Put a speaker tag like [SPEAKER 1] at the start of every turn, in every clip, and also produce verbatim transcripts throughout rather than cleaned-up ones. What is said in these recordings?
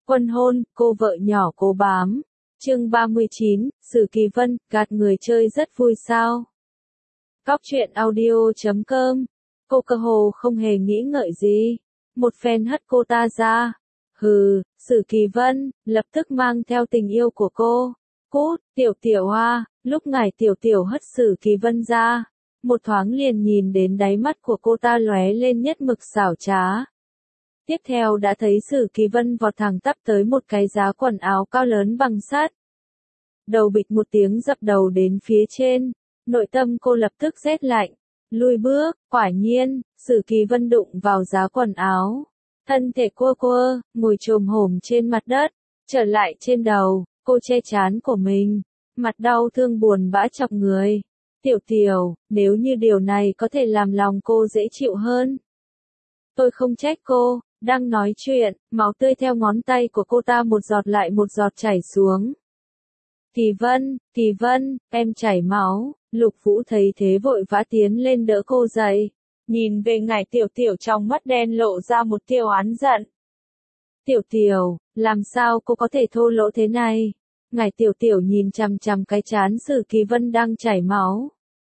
[SPEAKER 1] Quân hôn, cô vợ nhỏ cố bám. Chương ba mươi chín, Sử Kỳ Vân, gạt người chơi rất vui sao? Cóc truyện audio chấm com. Cô cơ hồ không hề nghĩ ngợi gì. Một phen hất cô ta ra. Hừ, Sử Kỳ Vân, lập tức mang theo tình yêu của cô. Cút, tiểu tiểu hoa, lúc ngài tiểu tiểu hất Sử Kỳ Vân ra. Một thoáng liền nhìn đến đáy mắt của cô ta lóe lên nhất mực xảo trá. Tiếp theo đã thấy Sử Kỳ Vân vọt thẳng tắp tới một cái giá quần áo cao lớn bằng sắt. Đầu bịch một tiếng dập đầu đến phía trên, nội tâm cô lập tức rét lạnh, lùi bước, quả nhiên, Sử Kỳ Vân đụng vào giá quần áo. Thân thể quơ quơ, ngồi chồm hổm trên mặt đất, trở lại trên đầu, cô che trán của mình, mặt đau thương buồn bã chọc người. Tiểu tiểu, nếu như điều này có thể làm lòng cô dễ chịu hơn. Tôi không trách cô. Đang nói chuyện, máu tươi theo ngón tay của cô ta một giọt lại một giọt chảy xuống. Kỳ Vân, Kỳ Vân, em chảy máu. Lục Vũ thấy thế vội vã tiến lên đỡ cô dậy. Nhìn về ngài tiểu tiểu trong mắt đen lộ ra một tia oán giận. Tiểu tiểu, làm sao cô có thể thô lỗ thế này? Ngài tiểu tiểu nhìn chằm chằm cái trán Sử Kỳ Vân đang chảy máu.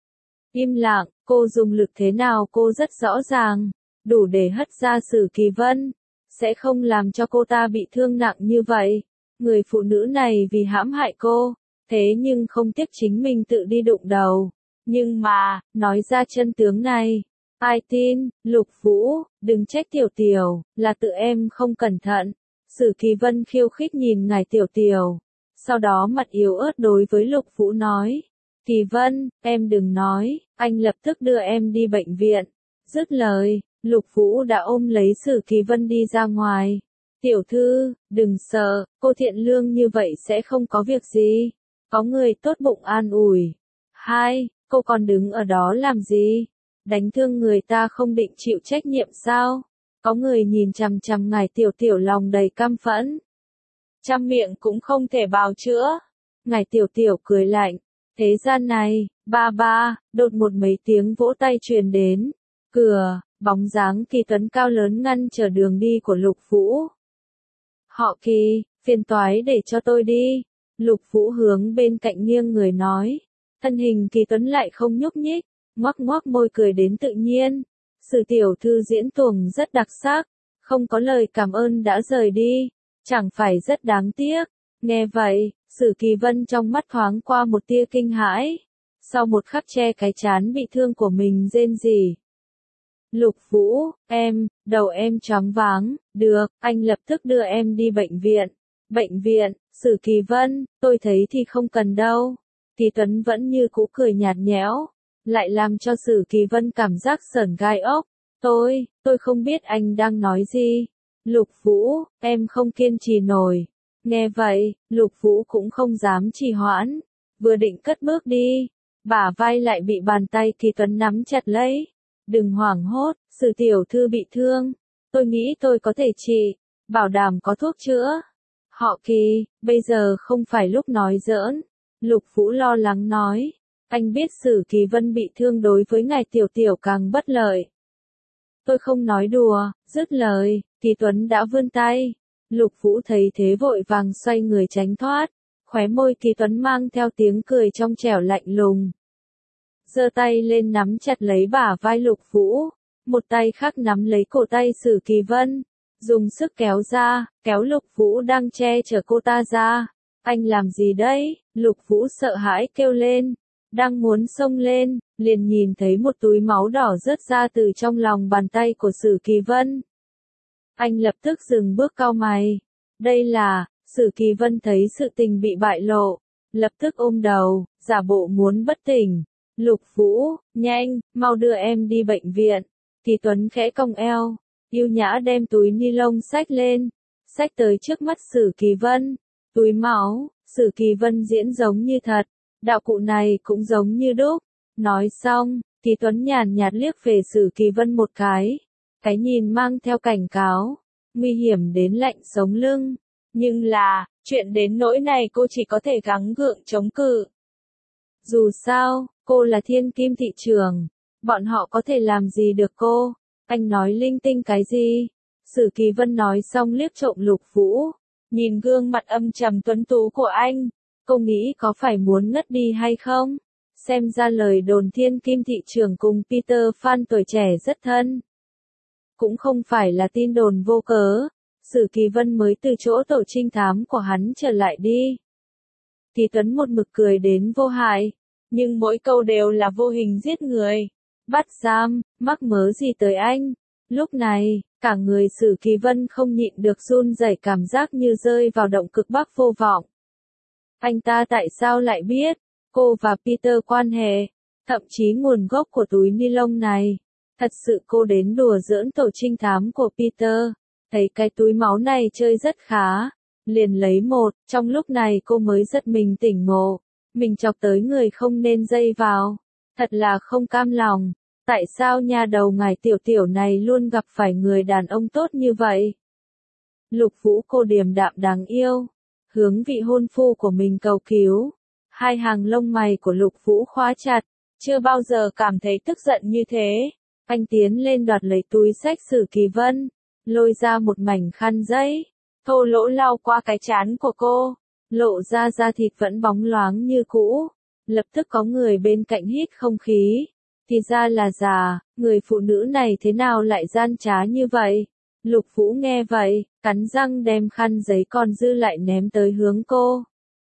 [SPEAKER 1] Im lặng, cô dùng lực thế nào cô rất rõ ràng. Đủ để hất ra Sử Kỳ Vân, sẽ không làm cho cô ta bị thương nặng như vậy. Người phụ nữ này vì hãm hại cô, thế nhưng không tiếc chính mình tự đi đụng đầu. Nhưng mà, nói ra chân tướng này, ai tin? Lục Vũ, đừng trách tiểu tiểu, là tự em không cẩn thận. Sử Kỳ Vân khiêu khích nhìn ngài tiểu tiểu, sau đó mặt yếu ớt đối với Lục Vũ nói. Kỳ Vân, em đừng nói, anh lập tức đưa em đi bệnh viện. Dứt lời, Lục Vũ đã ôm lấy Sử Kỳ Vân đi ra ngoài. Tiểu thư, đừng sợ, cô thiện lương như vậy sẽ không có việc gì. Có người tốt bụng an ủi. Hai, cô còn đứng ở đó làm gì? Đánh thương người ta không định chịu trách nhiệm sao? Có người nhìn chằm chằm ngài tiểu tiểu lòng đầy căm phẫn. Trăm miệng cũng không thể bào chữa. Ngài tiểu tiểu cười lạnh. Thế gian này, ba ba, đột một mấy tiếng vỗ tay truyền đến. Cửa. Bóng dáng Kỳ Tuấn cao lớn ngăn trở đường đi của Lục Vũ. Họ Kỳ, phiền toái để cho tôi đi. Lục Vũ hướng bên cạnh nghiêng người nói. Thân hình Kỳ Tuấn lại không nhúc nhích, ngoác ngoác môi cười đến tự nhiên. Sử tiểu thư diễn tuồng rất đặc sắc, không có lời cảm ơn đã rời đi, chẳng phải rất đáng tiếc. Nghe vậy, Sử Kỳ Vân trong mắt thoáng qua một tia kinh hãi. Sau một khắc che cái trán bị thương của mình rên rỉ. Lục Vũ, em, đầu em choáng váng, được, anh lập tức đưa em đi bệnh viện. Bệnh viện, Sử Kỳ Vân, tôi thấy thì không cần đâu. Kỳ Tuấn vẫn như cũ cười nhạt nhẽo, lại làm cho Sử Kỳ Vân cảm giác sởn gai ốc. Tôi, tôi không biết anh đang nói gì. Lục Vũ, em không kiên trì nổi. Nghe vậy, Lục Vũ cũng không dám trì hoãn, vừa định cất bước đi, bả vai lại bị bàn tay Kỳ Tuấn nắm chặt lấy. Đừng hoảng hốt, Sử tiểu thư bị thương. Tôi nghĩ tôi có thể trị, bảo đảm có thuốc chữa. Họ Kỳ, bây giờ không phải lúc nói giỡn. Lục Vũ lo lắng nói. Anh biết Sử Kỳ Vân bị thương đối với ngài tiểu tiểu càng bất lợi. Tôi không nói đùa, dứt lời, Kỳ Tuấn đã vươn tay. Lục Vũ thấy thế vội vàng xoay người tránh thoát. Khóe môi Kỳ Tuấn mang theo tiếng cười trong trẻo lạnh lùng. Giơ tay lên nắm chặt lấy bả vai Lục Vũ, một tay khác nắm lấy cổ tay Sử Kỳ Vân, dùng sức kéo ra, kéo Lục Vũ đang che chở cô ta ra. Anh làm gì đấy? Lục Vũ sợ hãi kêu lên, đang muốn xông lên, liền nhìn thấy một túi máu đỏ rớt ra từ trong lòng bàn tay của Sử Kỳ Vân. Anh lập tức dừng bước cau mày. Đây là, Sử Kỳ Vân thấy sự tình bị bại lộ, lập tức ôm đầu, giả bộ muốn bất tỉnh. Lục Vũ, nhanh, mau đưa em đi bệnh viện. Kỳ Tuấn khẽ cong eo, yêu nhã đem túi ni lông xách lên, xách tới trước mắt Sử Kỳ Vân. Túi máu, Sử Kỳ Vân diễn giống như thật, đạo cụ này cũng giống như đúc. Nói xong, Kỳ Tuấn nhàn nhạt liếc về Sử Kỳ Vân một cái, cái nhìn mang theo cảnh cáo, nguy hiểm đến lạnh sống lưng. Nhưng là, chuyện đến nỗi này cô chỉ có thể gắng gượng chống cự. Dù sao, cô là thiên kim thị trường, bọn họ có thể làm gì được cô? Anh nói linh tinh cái gì? Sử Kỳ Vân nói xong liếc trộm Lục Vũ, Nhìn gương mặt âm trầm tuấn tú của anh, cô nghĩ có phải muốn ngất đi hay không? Xem ra lời đồn thiên kim thị trưởng cùng Peter Pan tuổi trẻ rất thân. Cũng không phải là tin đồn vô cớ, Sử Kỳ Vân mới từ chỗ tổ trinh thám của hắn trở lại đi. Thì Tuấn một mực cười đến vô hại, nhưng mỗi câu đều là vô hình giết người. Bắt giam, mắc mớ gì tới anh? Lúc này, cả người Sử Kỳ Vân không nhịn được run rẩy, cảm giác như rơi vào động cực bắc vô vọng. Anh ta tại sao lại biết cô và Peter quan hệ, thậm chí nguồn gốc của túi ni lông này? Thật sự cô đến đùa giỡn tổ trinh thám của Peter, thấy cái túi máu này chơi rất khá, liền lấy một. Trong lúc này cô mới giật mình tỉnh ngộ, mình chọc tới người không nên dây vào, thật là không cam lòng. Tại sao nha đầu ngài tiểu tiểu này luôn gặp phải người đàn ông tốt như vậy? Lục Vũ cô điềm đạm đáng yêu, hướng vị hôn phu của mình cầu cứu. Hai hàng lông mày của Lục Vũ khóa chặt, chưa bao giờ cảm thấy tức giận như thế. Anh tiến lên đoạt lấy túi xách Sử Kỳ Vân, lôi ra một mảnh khăn giấy, thô lỗ lau qua cái trán của cô, lộ ra da thịt vẫn bóng loáng như cũ. Lập tức có người bên cạnh hít không khí. Thì ra là già, người phụ nữ này thế nào lại gian trá như vậy? Lục Vũ nghe vậy, cắn răng đem khăn giấy còn dư lại ném tới hướng cô.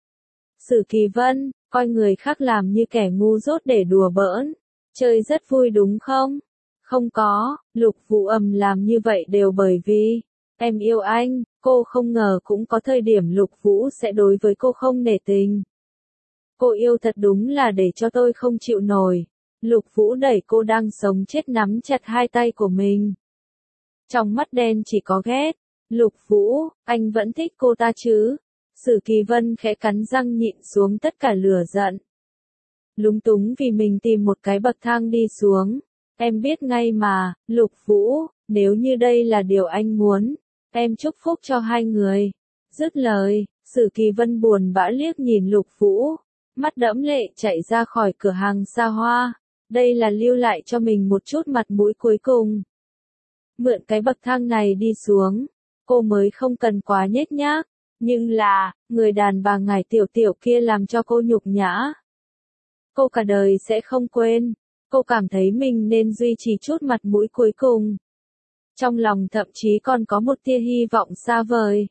[SPEAKER 1] Sử Kỳ Vân, coi người khác làm như kẻ ngu dốt để đùa bỡn, chơi rất vui đúng không? Không có, Lục Vũ ầm làm như vậy đều bởi vì em yêu anh. Cô không ngờ cũng có thời điểm Lục Vũ sẽ đối với cô không nể tình. Cô yêu thật đúng là để cho tôi không chịu nổi. Lục Vũ đẩy cô đang sống chết nắm chặt hai tay của mình. Trong mắt đen chỉ có ghét. Lục Vũ, anh vẫn thích cô ta chứ? Sử Kỳ Vân khẽ cắn răng nhịn xuống tất cả lửa giận. Lúng túng vì mình tìm một cái bậc thang đi xuống. Em biết ngay mà, Lục Vũ, nếu như đây là điều anh muốn, em chúc phúc cho hai người. Dứt lời, Sử Kỳ Vân buồn bã liếc nhìn Lục Vũ, mắt đẫm lệ chạy ra khỏi cửa hàng xa hoa. Đây là lưu lại cho mình một chút mặt mũi cuối cùng. Mượn cái bậc thang này đi xuống, cô mới không cần quá nhếch nhác, nhưng là, người đàn bà ngài tiểu tiểu kia làm cho cô nhục nhã. Cô cả đời sẽ không quên, cô cảm thấy mình nên duy trì chút mặt mũi cuối cùng. Trong lòng thậm chí còn có một tia hy vọng xa vời.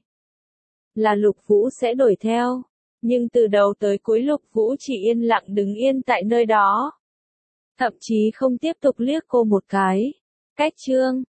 [SPEAKER 1] Là Lục Vũ sẽ đổi theo, nhưng từ đầu tới cuối Lục Vũ chỉ yên lặng đứng yên tại nơi đó. Thậm chí không tiếp tục liếc cô một cái. Cách chương